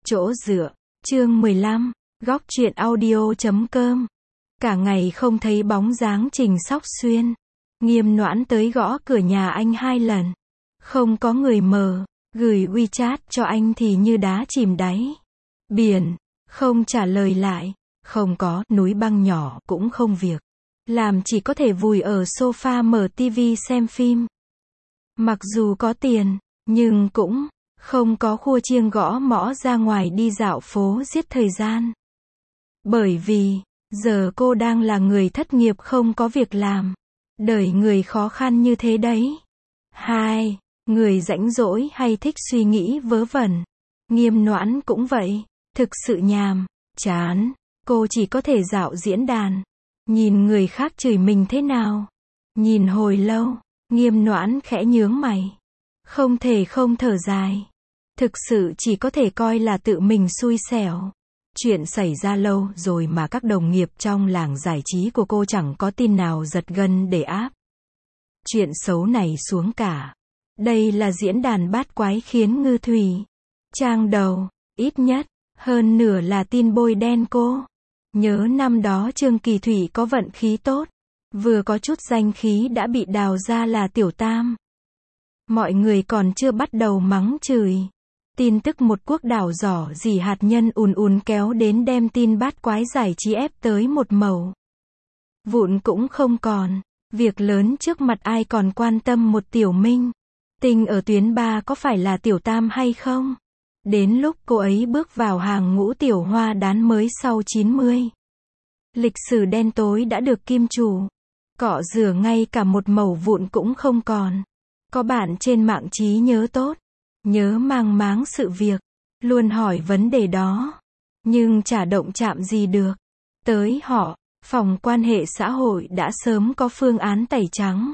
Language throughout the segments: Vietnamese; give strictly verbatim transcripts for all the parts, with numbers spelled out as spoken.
Chỗ dựa, chương mười lăm, góc truyện audio chấm com. Cả ngày không thấy bóng dáng Trình Sóc Xuyên. Nghiêm Noãn tới gõ cửa nhà anh hai lần. Không có người mở, gửi WeChat cho anh thì như đá chìm đáy biển, không trả lời lại, không có, núi băng nhỏ cũng không việc làm, chỉ có thể vùi ở sofa mở tivi xem phim. Mặc dù có tiền, nhưng cũng không có khua chiêng gõ mõ ra ngoài đi dạo phố giết thời gian. Bởi vì, giờ cô đang là người thất nghiệp không có việc làm. Đời người khó khăn như thế đấy. Hai, người rãnh rỗi hay thích suy nghĩ vớ vẩn. Nghiêm Noãn cũng vậy, thực sự nhàm, chán, cô chỉ có thể dạo diễn đàn. Nhìn người khác chửi mình thế nào. Nhìn hồi lâu, Nghiêm Noãn khẽ nhướng mày. Không thể không thở dài. Thực sự chỉ có thể coi là tự mình xui xẻo. Chuyện xảy ra lâu rồi mà các đồng nghiệp trong làng giải trí của cô chẳng có tin nào giật gân để áp chuyện xấu này xuống cả. Đây là diễn đàn bát quái khiến Ngư Thủy. Trang đầu, ít nhất, hơn nửa là tin bôi đen cô. Nhớ năm đó Trương Kỳ Thủy có vận khí tốt. Vừa có chút danh khí đã bị đào ra là tiểu tam. Mọi người còn chưa bắt đầu mắng chửi. Tin tức một quốc đảo giỏ dỉ hạt nhân ùn ùn kéo đến đem tin bát quái giải trí ép tới một mẩu vụn cũng không còn. Việc lớn trước mặt ai còn quan tâm một tiểu minh tinh ở tuyến ba có phải là tiểu tam hay không? Đến lúc cô ấy bước vào hàng ngũ tiểu hoa đán mới sau chín mươi. Lịch sử đen tối đã được kim chủ cọ rửa, ngay cả một mẩu vụn cũng không còn. Có bạn trên mạng trí nhớ tốt, nhớ mang máng sự việc, luôn hỏi vấn đề đó, nhưng chả động chạm gì được tới họ. Phòng quan hệ xã hội đã sớm có phương án tẩy trắng.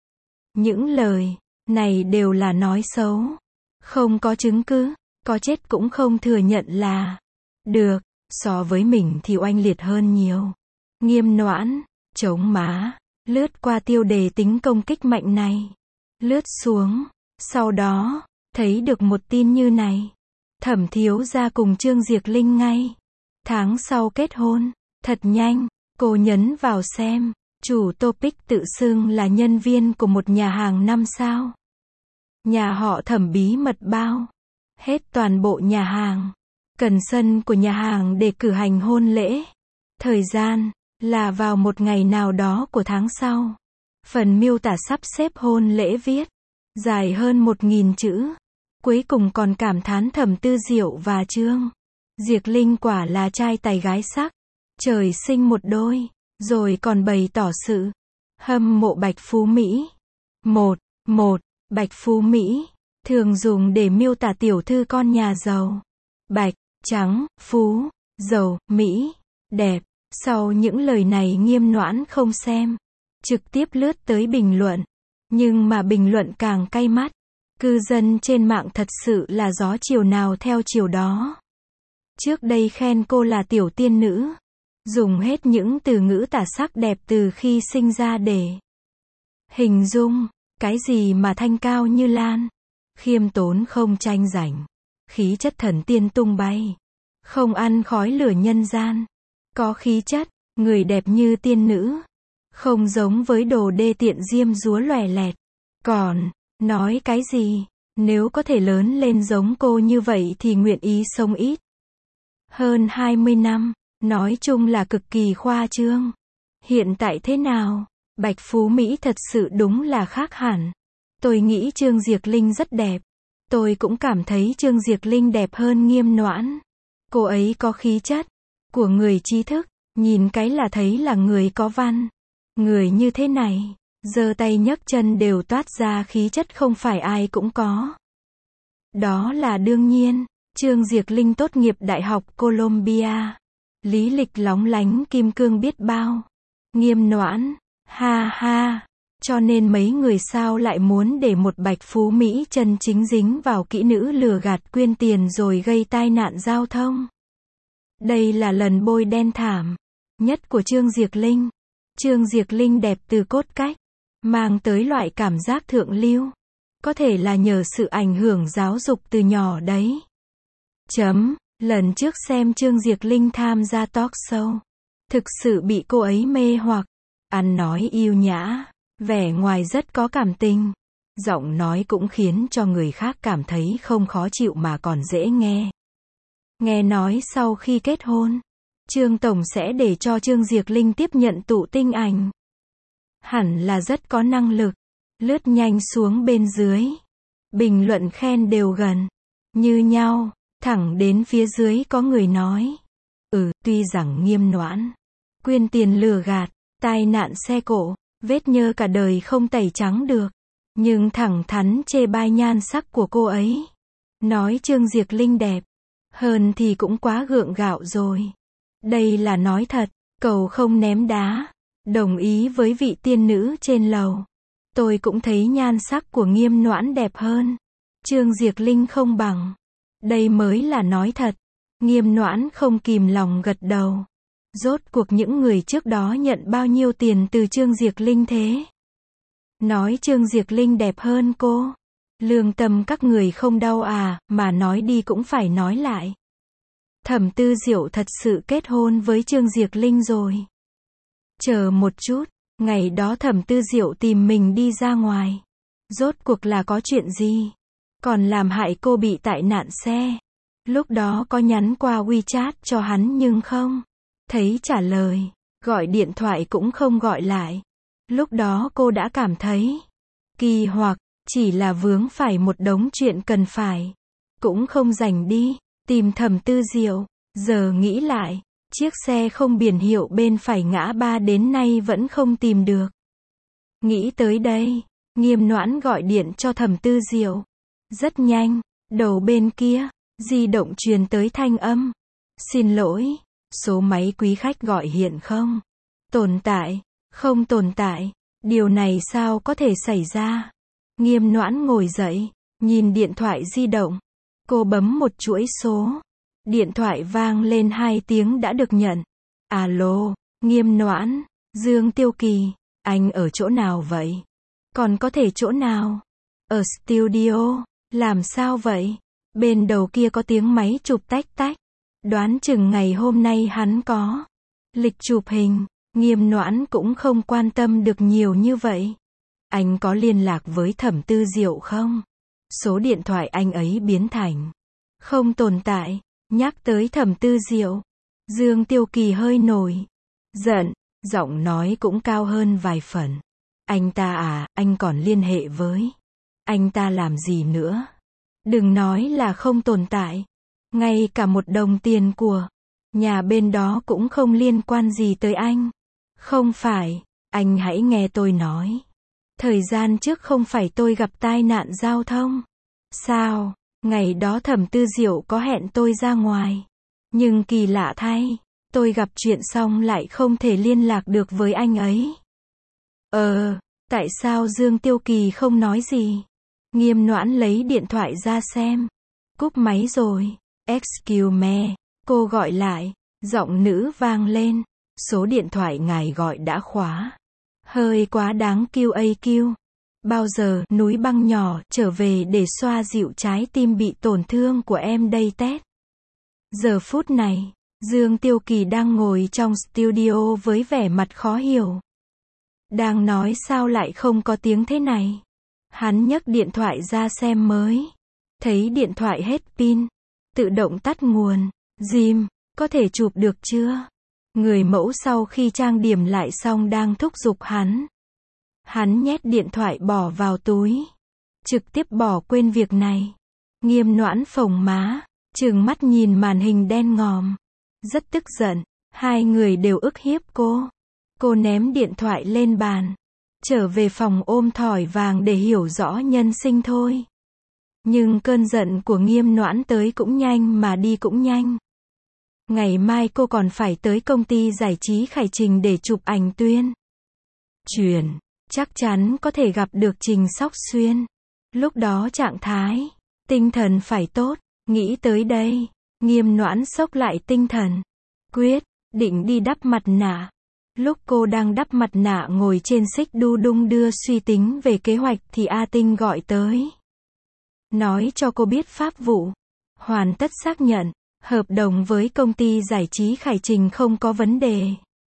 Những lời này đều là nói xấu, không có chứng cứ, có chết cũng không thừa nhận là được. So với mình thì oanh liệt hơn nhiều. Nghiêm Noãn chống má, lướt qua tiêu đề tính công kích mạnh này, lướt xuống, sau đó thấy được một tin như này. Thẩm thiếu gia cùng Trương Diệc Linh ngay tháng sau kết hôn. Thật nhanh. Cô nhấn vào xem. Chủ topic tự xưng là nhân viên của một nhà hàng năm sao. Nhà họ Thẩm bí mật bao hết toàn bộ nhà hàng. Cần sân của nhà hàng để cử hành hôn lễ. Thời gian là vào một ngày nào đó của tháng sau. Phần miêu tả sắp xếp hôn lễ viết dài hơn một nghìn chữ. Cuối cùng còn cảm thán Thẩm Tư Diệu và Trương Diệc Linh quả là trai tài gái sắc, trời sinh một đôi, rồi còn bày tỏ sự hâm mộ Bạch Phú Mỹ. Một, một, Bạch Phú Mỹ, thường dùng để miêu tả tiểu thư con nhà giàu. Bạch, trắng, Phú, giàu, Mỹ, đẹp. Sau những lời này Nghiêm Noãn không xem, trực tiếp lướt tới bình luận. Nhưng mà bình luận càng cay mắt. Cư dân trên mạng thật sự là gió chiều nào theo chiều đó. Trước đây khen cô là tiểu tiên nữ, dùng hết những từ ngữ tả sắc đẹp từ khi sinh ra để hình dung cái gì mà thanh cao như lan, khiêm tốn không tranh giành, khí chất thần tiên tung bay, không ăn khói lửa nhân gian, có khí chất, người đẹp như tiên nữ, không giống với đồ đê tiện diêm dúa lòe lẹt. Còn nói cái gì, nếu có thể lớn lên giống cô như vậy thì nguyện ý sống ít hơn hai mươi năm, nói chung là cực kỳ khoa trương. Hiện tại thế nào? Bạch Phú Mỹ thật sự đúng là khác hẳn. Tôi nghĩ Trương Diệc Linh rất đẹp. Tôi cũng cảm thấy Trương Diệc Linh đẹp hơn Nghiêm Noãn. Cô ấy có khí chất của người trí thức, nhìn cái là thấy là người có văn. Người như thế này, giơ tay nhấc chân đều toát ra khí chất không phải ai cũng có. Đó là đương nhiên. Trương Diệc Linh tốt nghiệp Đại học Columbia. Lý lịch lóng lánh kim cương biết bao. Nghiêm Noãn, ha ha. Cho nên mấy người sao lại muốn để một Bạch Phú Mỹ chân chính dính vào kỹ nữ lừa gạt quyên tiền rồi gây tai nạn giao thông. Đây là lần bôi đen thảm nhất của Trương Diệc Linh. Trương Diệc Linh đẹp từ cốt cách, mang tới loại cảm giác thượng lưu. Có thể là nhờ sự ảnh hưởng giáo dục từ nhỏ đấy. Chấm. Lần trước xem Trương Diệc Linh tham gia talk show, thực sự bị cô ấy mê hoặc. Ăn nói yêu nhã, vẻ ngoài rất có cảm tình. Giọng nói cũng khiến cho người khác cảm thấy không khó chịu mà còn dễ nghe. Nghe nói sau khi kết hôn, Trương Tổng sẽ để cho Trương Diệc Linh tiếp nhận tụ tinh ảnh. Hẳn là rất có năng lực. Lướt nhanh xuống bên dưới. Bình luận khen đều gần như nhau. Thẳng đến phía dưới có người nói. Ừ, tuy rằng Nghiêm Noãn quyên tiền lừa gạt, tai nạn xe cộ, vết nhơ cả đời không tẩy trắng được. Nhưng thẳng thắn chê bai nhan sắc của cô ấy. Nói Trương Diệc Linh đẹp hơn thì cũng quá gượng gạo rồi. Đây là nói thật, cầu không ném đá. Đồng ý với vị tiên nữ trên lầu. Tôi cũng thấy nhan sắc của Nghiêm Noãn đẹp hơn. Trương Diệc Linh không bằng. Đây mới là nói thật. Nghiêm Noãn không kìm lòng gật đầu. Rốt cuộc những người trước đó nhận bao nhiêu tiền từ Trương Diệc Linh thế? Nói Trương Diệc Linh đẹp hơn cô. Lương tâm các người không đau à, mà nói đi cũng phải nói lại. Thẩm Tư Diệu thật sự kết hôn với Trương Diệc Linh rồi. Chờ một chút, ngày đó Thẩm Tư Diệu tìm mình đi ra ngoài. Rốt cuộc là có chuyện gì? Còn làm hại cô bị tai nạn xe. Lúc đó có nhắn qua WeChat cho hắn nhưng không thấy trả lời. Gọi điện thoại cũng không gọi lại. Lúc đó cô đã cảm thấy kỳ hoặc, chỉ là vướng phải một đống chuyện cần phải. Cũng không rảnh đi tìm Thẩm Tư Diệu. Giờ nghĩ lại, chiếc xe không biển hiệu bên phải ngã ba đến nay vẫn không tìm được. Nghĩ tới đây, Nghiêm Noãn gọi điện cho Thẩm Tư Diệu. Rất nhanh, đầu bên kia, di động truyền tới thanh âm. Xin lỗi, số máy quý khách gọi hiện không tồn tại, không tồn tại. Điều này sao có thể xảy ra? Nghiêm Noãn ngồi dậy, nhìn điện thoại di động. Cô bấm một chuỗi số. Điện thoại vang lên hai tiếng đã được nhận. Alo, Nghiêm Noãn, Dương Tiêu Kỳ, anh ở chỗ nào vậy? Còn có thể chỗ nào? Ở studio, làm sao vậy? Bên đầu kia có tiếng máy chụp tách tách. Đoán chừng ngày hôm nay hắn có lịch chụp hình. Nghiêm Noãn cũng không quan tâm được nhiều như vậy. Anh có liên lạc với Thẩm Tư Diệu không? Số điện thoại anh ấy biến thành không tồn tại. Nhắc tới Thẩm Tư Diệu, Dương Tiêu Kỳ hơi nổi giận, giọng nói cũng cao hơn vài phần. Anh ta à, anh còn liên hệ với anh ta làm gì nữa? Đừng nói là không tồn tại. Ngay cả một đồng tiền của nhà bên đó cũng không liên quan gì tới anh. Không phải, anh hãy nghe tôi nói. Thời gian trước không phải tôi gặp tai nạn giao thông. Sao? Ngày đó Thẩm Tư Diệu có hẹn tôi ra ngoài. Nhưng kỳ lạ thay, tôi gặp chuyện xong lại không thể liên lạc được với anh ấy. Ờ, tại sao Dương Tiêu Kỳ không nói gì? Nghiêm Noãn lấy điện thoại ra xem. Cúp máy rồi. Excuse me, cô gọi lại. Giọng nữ vang lên. Số điện thoại ngài gọi đã khóa. Hơi quá đáng quy a quy. Bao giờ núi băng nhỏ trở về để xoa dịu trái tim bị tổn thương của em đây Tết? Giờ phút này, Dương Tiêu Kỳ đang ngồi trong studio với vẻ mặt khó hiểu. Đang nói sao lại không có tiếng thế này? Hắn nhấc điện thoại ra xem mới. Thấy điện thoại hết pin. Tự động tắt nguồn. Jim, có thể chụp được chưa? Người mẫu sau khi trang điểm lại xong đang thúc giục hắn. Hắn nhét điện thoại bỏ vào túi. Trực tiếp bỏ quên việc này. Nghiêm Noãn phồng má, trừng mắt nhìn màn hình đen ngòm. Rất tức giận, hai người đều ức hiếp cô. Cô ném điện thoại lên bàn. Trở về phòng ôm thỏi vàng để hiểu rõ nhân sinh thôi. Nhưng cơn giận của Nghiêm Noãn tới cũng nhanh mà đi cũng nhanh. Ngày mai cô còn phải tới công ty giải trí Khải Trình để chụp ảnh tuyên truyền. Chắc chắn có thể gặp được Trình Sóc Xuyên. Lúc đó trạng thái, tinh thần phải tốt. Nghĩ tới đây, Nghiêm Noãn xốc lại tinh thần. Quyết định đi đắp mặt nạ. Lúc cô đang đắp mặt nạ ngồi trên xích đu đung đưa suy tính về kế hoạch thì A Tinh gọi tới. Nói cho cô biết pháp vụ hoàn tất xác nhận, Hợp đồng với công ty giải trí Khải Trình không có vấn đề.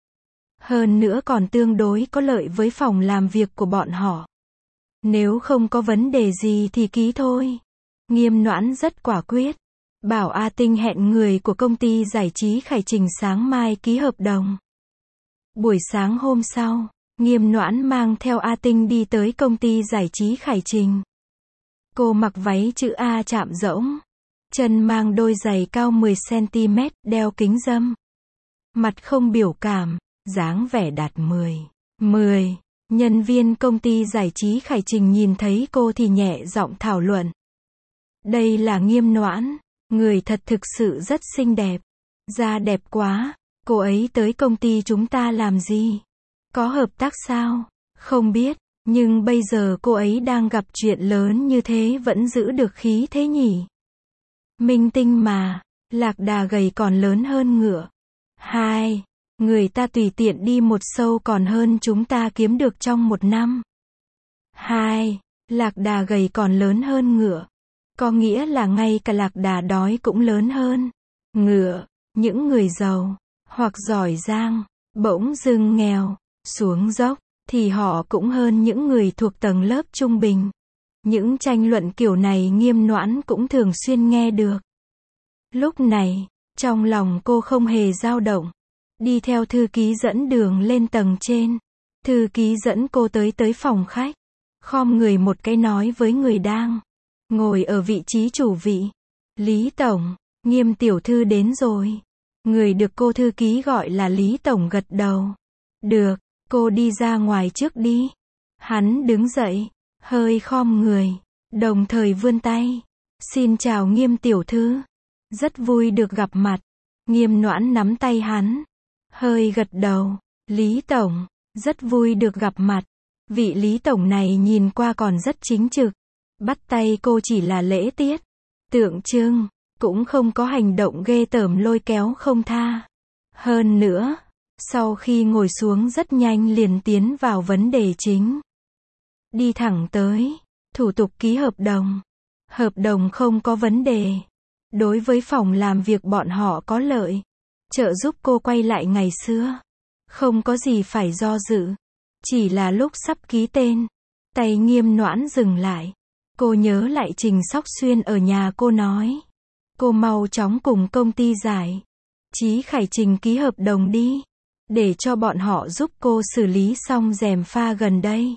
Hơn nữa còn tương đối có lợi với phòng làm việc của bọn họ. Nếu không có vấn đề gì thì ký thôi. Nghiêm Noãn rất quả quyết. Bảo A Tinh hẹn người của công ty giải trí Khải Trình sáng mai ký hợp đồng. Buổi sáng hôm sau, Nghiêm Noãn mang theo A Tinh đi tới công ty giải trí Khải Trình. Cô mặc váy chữ A chạm rỗng. Chân mang đôi giày cao mười xăng-ti-mét, đeo kính râm. Mặt không biểu cảm, dáng vẻ đạt mười. mười. Nhân viên công ty giải trí Khải Trình nhìn thấy cô thì nhẹ giọng thảo luận. Đây là Nghiêm Noãn, người thật thực sự rất xinh đẹp. Da đẹp quá, cô ấy tới công ty chúng ta làm gì? Có hợp tác sao? Không biết, nhưng bây giờ cô ấy đang gặp chuyện lớn như thế vẫn giữ được khí thế nhỉ? Minh tinh mà, lạc đà gầy còn lớn hơn ngựa. Hai, người ta tùy tiện đi một show còn hơn chúng ta kiếm được trong một năm. Hai, lạc đà gầy còn lớn hơn ngựa. Có nghĩa là ngay cả lạc đà đói cũng lớn hơn ngựa. Những người giàu, hoặc giỏi giang, bỗng dưng nghèo, xuống dốc, thì họ cũng hơn những người thuộc tầng lớp trung bình. Những tranh luận kiểu này Nghiêm Noãn cũng thường xuyên nghe được. Lúc này, trong lòng cô không hề dao động. Đi theo thư ký dẫn đường lên tầng trên. Thư ký dẫn cô tới tới phòng khách. Khom người một cái nói với người đang ngồi ở vị trí chủ vị. Lý Tổng, Nghiêm tiểu thư đến rồi. Người được cô thư ký gọi là Lý Tổng gật đầu. Được, cô đi ra ngoài trước đi. Hắn đứng dậy, hơi khom người, đồng thời vươn tay. Xin chào Nghiêm tiểu thư. Rất vui được gặp mặt. Nghiêm Noãn nắm tay hắn. Hơi gật đầu. Lý Tổng, rất vui được gặp mặt. Vị Lý Tổng này nhìn qua còn rất chính trực. Bắt tay cô chỉ là lễ tiết. Tượng trưng, cũng không có hành động ghê tởm lôi kéo không tha. Hơn nữa, sau khi ngồi xuống rất nhanh liền tiến vào vấn đề chính. Đi thẳng tới, thủ tục ký hợp đồng. Hợp đồng không có vấn đề. Đối với phòng làm việc bọn họ có lợi. Trợ giúp cô quay lại ngày xưa. Không có gì phải do dự. Chỉ là lúc sắp ký tên, tay Nghiêm Noãn dừng lại. Cô nhớ lại Trình Sóc Xuyên ở nhà cô nói. Cô mau chóng cùng công ty giải trí Khải Trình ký hợp đồng đi. Để cho bọn họ giúp cô xử lý xong gièm pha gần đây.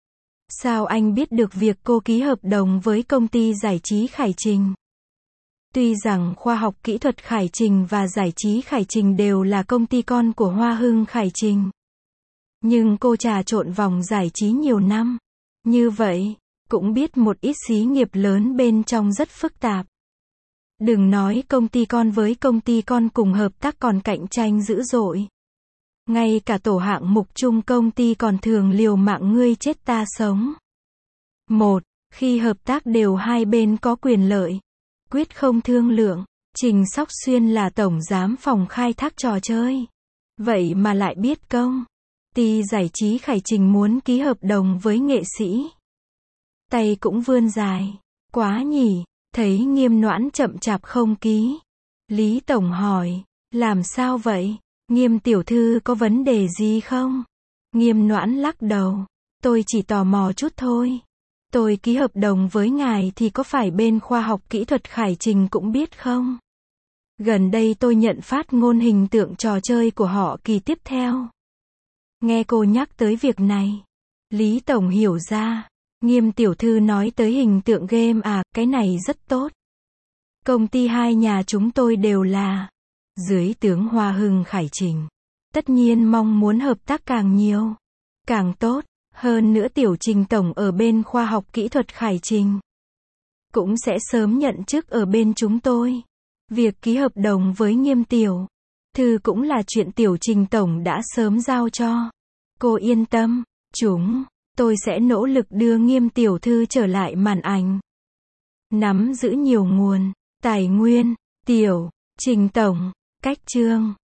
Sao anh biết được việc cô ký hợp đồng với công ty giải trí Khải Trình? Tuy rằng khoa học kỹ thuật Khải Trình và giải trí Khải Trình đều là công ty con của Hoa Hưng Khải Trình. Nhưng cô trà trộn vòng giải trí nhiều năm. Như vậy, cũng biết một ít xí nghiệp lớn bên trong rất phức tạp. Đừng nói công ty con với công ty con cùng hợp tác còn cạnh tranh dữ dội. Ngay cả tổ hạng mục chung công ty còn thường liều mạng ngươi chết ta sống. Một, khi hợp tác đều hai bên có quyền lợi. Quyết không thương lượng. Trình Sóc Xuyên là tổng giám phòng khai thác trò chơi. Vậy mà lại biết công ty giải trí Khải Trình muốn ký hợp đồng với nghệ sĩ. Tay cũng vươn dài. Quá nhỉ, thấy Nghiêm Noãn chậm chạp không ký. Lý Tổng hỏi, làm sao vậy? Nghiêm tiểu thư có vấn đề gì không? Nghiêm Noãn lắc đầu. Tôi chỉ tò mò chút thôi. Tôi ký hợp đồng với ngài thì có phải bên khoa học kỹ thuật Khải Trình cũng biết không? Gần đây tôi nhận phát ngôn hình tượng trò chơi của họ kỳ tiếp theo. Nghe cô nhắc tới việc này, Lý Tổng hiểu ra. Nghiêm tiểu thư nói tới hình tượng game à, cái này rất tốt. Công ty hai nhà chúng tôi đều là dưới tướng Hoa Hưng Khải Trình. Tất nhiên mong muốn hợp tác càng nhiều, càng tốt. Hơn nữa tiểu Trình Tổng ở bên khoa học kỹ thuật Khải Trình cũng sẽ sớm nhận chức ở bên chúng tôi. Việc ký hợp đồng với Nghiêm tiểu thư cũng là chuyện tiểu Trình Tổng đã sớm giao cho. Cô yên tâm, chúng tôi sẽ nỗ lực đưa Nghiêm tiểu thư trở lại màn ảnh. Nắm giữ nhiều nguồn tài nguyên. Tiểu Trình Tổng, cách chương